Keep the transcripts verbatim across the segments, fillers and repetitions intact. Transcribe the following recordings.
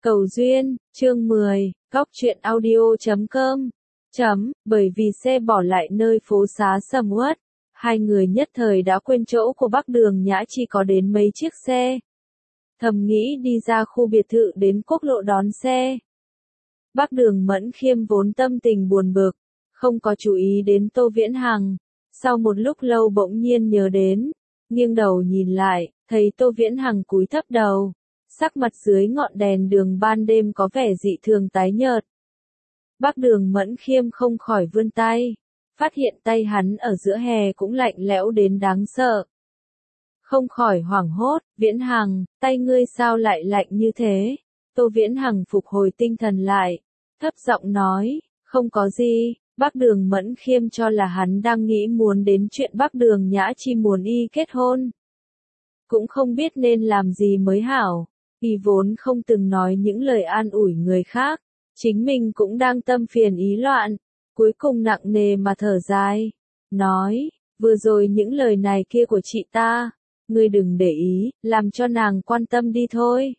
Cầu duyên, chương mười, góc truyện audio chấm com. Chấm, bởi vì xe bỏ lại nơi phố xá sầm uất, hai người nhất thời đã quên chỗ của Bắc Đường Nhã chỉ có đến mấy chiếc xe. Thầm nghĩ đi ra khu biệt thự đến quốc lộ đón xe. Bắc Đường Mẫn Khiêm vốn tâm tình buồn bực, không có chú ý đến Tô Viễn Hằng. Sau một lúc lâu bỗng nhiên nhớ đến, nghiêng đầu nhìn lại, thấy Tô Viễn Hằng cúi thấp đầu. Sắc mặt dưới ngọn đèn đường ban đêm có vẻ dị thường tái nhợt. Bắc Đường Mẫn Khiêm không khỏi vươn tay, phát hiện tay hắn ở giữa hè cũng lạnh lẽo đến đáng sợ. Không khỏi hoảng hốt, Viễn Hằng, tay ngươi sao lại lạnh như thế? Tô Viễn Hằng phục hồi tinh thần lại, thấp giọng nói, không có gì. Bắc Đường Mẫn Khiêm cho là hắn đang nghĩ muốn đến chuyện Bắc Đường Nhã Chi muốn y kết hôn. Cũng không biết nên làm gì mới hảo. Y vốn không từng nói những lời an ủi người khác, chính mình cũng đang tâm phiền ý loạn, cuối cùng nặng nề mà thở dài, nói, vừa rồi những lời này kia của chị ta, ngươi đừng để ý, làm cho nàng quan tâm đi thôi.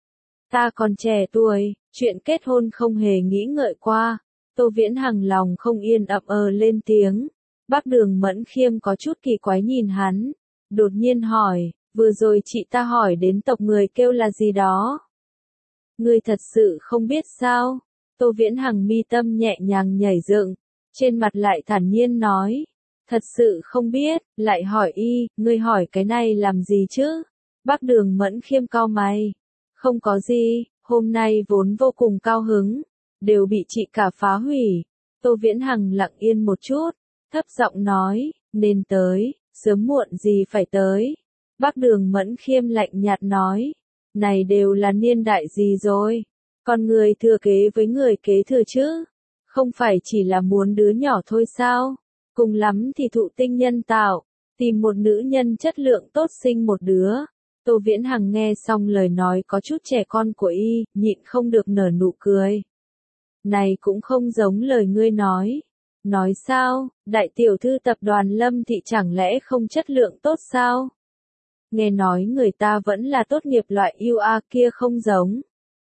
Ta còn trẻ tuổi, chuyện kết hôn không hề nghĩ ngợi qua. Tô Viễn Hằng lòng không yên ậm ờ lên tiếng. Bắc Đường Mẫn Khiêm có chút kỳ quái nhìn hắn, đột nhiên hỏi, vừa rồi chị ta hỏi đến tộc người kêu là gì đó. Ngươi thật sự không biết sao? Tô Viễn Hằng mi tâm nhẹ nhàng nhảy dựng, trên mặt lại thản nhiên nói, thật sự không biết, lại hỏi y, ngươi hỏi cái này làm gì chứ? Bắc Đường Mẫn Khiêm cau mày, không có gì, hôm nay vốn vô cùng cao hứng, đều bị chị cả phá hủy. Tô Viễn Hằng lặng yên một chút, thấp giọng nói, nên tới, sớm muộn gì phải tới. Bắc Đường Mẫn Khiêm lạnh nhạt nói, này đều là niên đại gì rồi, còn người thừa kế với người kế thừa chứ, không phải chỉ là muốn đứa nhỏ thôi sao, cùng lắm thì thụ tinh nhân tạo, tìm một nữ nhân chất lượng tốt sinh một đứa. Tô Viễn Hằng nghe xong lời nói có chút trẻ con của y, nhịn không được nở nụ cười. Này cũng không giống lời ngươi nói. Nói sao, đại tiểu thư tập đoàn Lâm Thị chẳng lẽ không chất lượng tốt sao? Nghe nói người ta vẫn là tốt nghiệp loại u a kia không giống.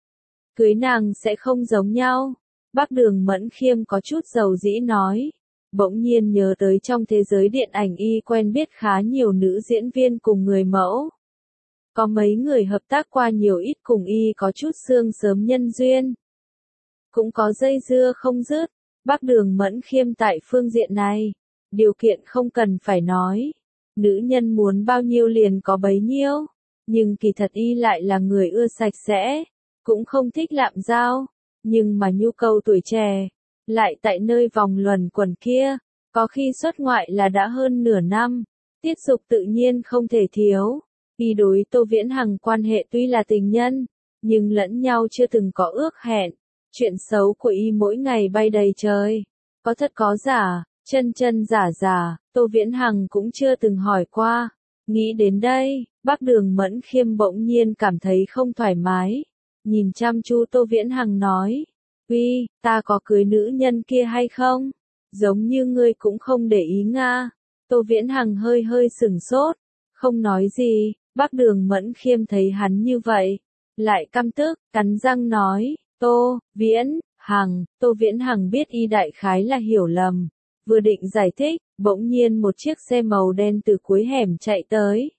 Cưới nàng sẽ không giống nhau. Bắc Đường Mẫn Khiêm có chút dầu dĩ nói. Bỗng nhiên nhớ tới trong thế giới điện ảnh y quen biết khá nhiều nữ diễn viên cùng người mẫu. Có mấy người hợp tác qua nhiều ít cùng y có chút xương sớm nhân duyên. Cũng có dây dưa không dứt. Bắc Đường Mẫn Khiêm tại phương diện này, điều kiện không cần phải nói. Nữ nhân muốn bao nhiêu liền có bấy nhiêu, nhưng kỳ thật y lại là người ưa sạch sẽ, cũng không thích lạm giao, nhưng mà nhu cầu tuổi trẻ, lại tại nơi vòng luẩn quẩn kia, có khi xuất ngoại là đã hơn nửa năm, tiết dục tự nhiên không thể thiếu. Y đối Tô Viễn Hằng quan hệ tuy là tình nhân, nhưng lẫn nhau chưa từng có ước hẹn, chuyện xấu của y mỗi ngày bay đầy trời, có thật có giả. Chân chân giả giả, Tô Viễn Hằng cũng chưa từng hỏi qua. Nghĩ đến đây, Bắc Đường Mẫn Khiêm bỗng nhiên cảm thấy không thoải mái. Nhìn chăm chú Tô Viễn Hằng nói, uy, ta có cưới nữ nhân kia hay không? Giống như ngươi cũng không để ý nga. Tô Viễn Hằng hơi hơi sửng sốt, không nói gì. Bắc Đường Mẫn Khiêm thấy hắn như vậy, lại căm tức, cắn răng nói, Tô Viễn Hằng. Tô Viễn Hằng biết y đại khái là hiểu lầm. Vừa định giải thích, bỗng nhiên một chiếc xe màu đen từ cuối hẻm chạy tới.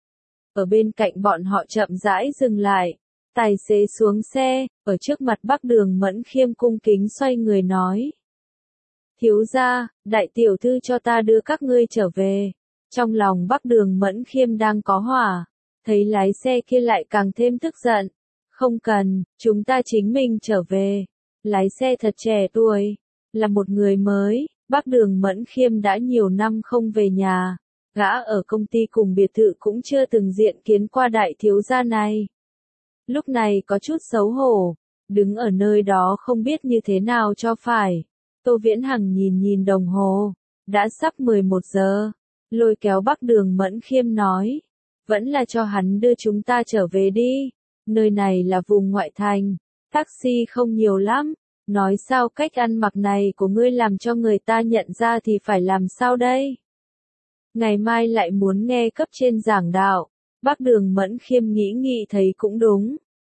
Ở bên cạnh bọn họ chậm rãi dừng lại, tài xế xuống xe, ở trước mặt Bắc Đường Mẫn Khiêm cung kính xoay người nói. Thiếu gia, đại tiểu thư cho ta đưa các ngươi trở về. Trong lòng Bắc Đường Mẫn Khiêm đang có hỏa, thấy lái xe kia lại càng thêm tức giận. Không cần, chúng ta chính mình trở về. Lái xe thật trẻ tuổi, là một người mới. Bắc Đường Mẫn Khiêm đã nhiều năm không về nhà, gã ở công ty cùng biệt thự cũng chưa từng diện kiến qua đại thiếu gia này. Lúc này có chút xấu hổ, đứng ở nơi đó không biết như thế nào cho phải. Tô Viễn Hằng nhìn nhìn đồng hồ, đã sắp mười một giờ, lôi kéo Bắc Đường Mẫn Khiêm nói, vẫn là cho hắn đưa chúng ta trở về đi, nơi này là vùng ngoại thành, taxi không nhiều lắm. Nói sao cách ăn mặc này của ngươi làm cho người ta nhận ra thì phải làm sao đây? Ngày mai lại muốn nghe cấp trên giảng đạo. Bắc Đường Mẫn Khiêm nghĩ nghĩ thấy cũng đúng.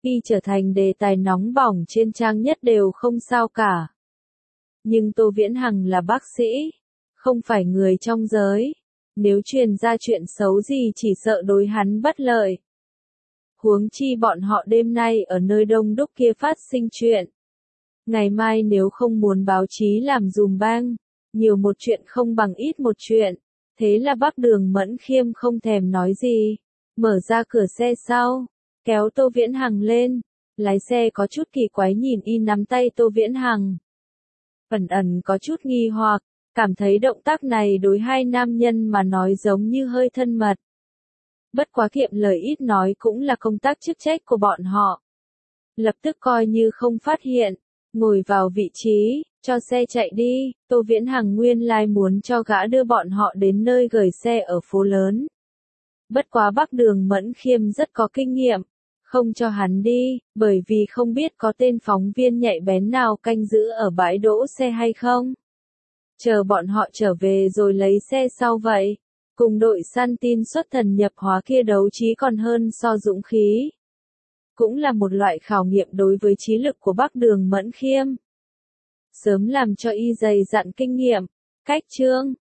Y trở thành đề tài nóng bỏng trên trang nhất đều không sao cả. Nhưng Tô Viễn Hằng là bác sĩ, không phải người trong giới. Nếu truyền ra chuyện xấu gì chỉ sợ đối hắn bất lợi. Huống chi bọn họ đêm nay ở nơi đông đúc kia phát sinh chuyện. Ngày mai nếu không muốn báo chí làm dùm bang, nhiều một chuyện không bằng ít một chuyện. Thế là Bắc Đường Mẫn Khiêm không thèm nói gì, mở ra cửa xe sau, kéo Tô Viễn Hằng lên. Lái xe có chút kỳ quái nhìn y nắm tay Tô Viễn Hằng. Ẩn ẩn có chút nghi hoặc, cảm thấy động tác này đối hai nam nhân mà nói giống như hơi thân mật. Bất quá kiệm lời ít nói cũng là công tác chức trách của bọn họ. Lập tức coi như không phát hiện, ngồi vào vị trí, cho xe chạy đi. Tô Viễn Hằng nguyên lai muốn cho gã đưa bọn họ đến nơi gửi xe ở phố lớn. Bất quá Bắc Đường Mẫn Khiêm rất có kinh nghiệm, không cho hắn đi, bởi vì không biết có tên phóng viên nhạy bén nào canh giữ ở bãi đỗ xe hay không. Chờ bọn họ trở về rồi lấy xe sau vậy. Cùng đội săn tin xuất thần nhập hóa kia đấu trí còn hơn so dũng khí. Cũng là một loại khảo nghiệm đối với trí lực của Bắc Đường Mẫn Khiêm. Sớm làm cho y dày dặn kinh nghiệm. Cách chương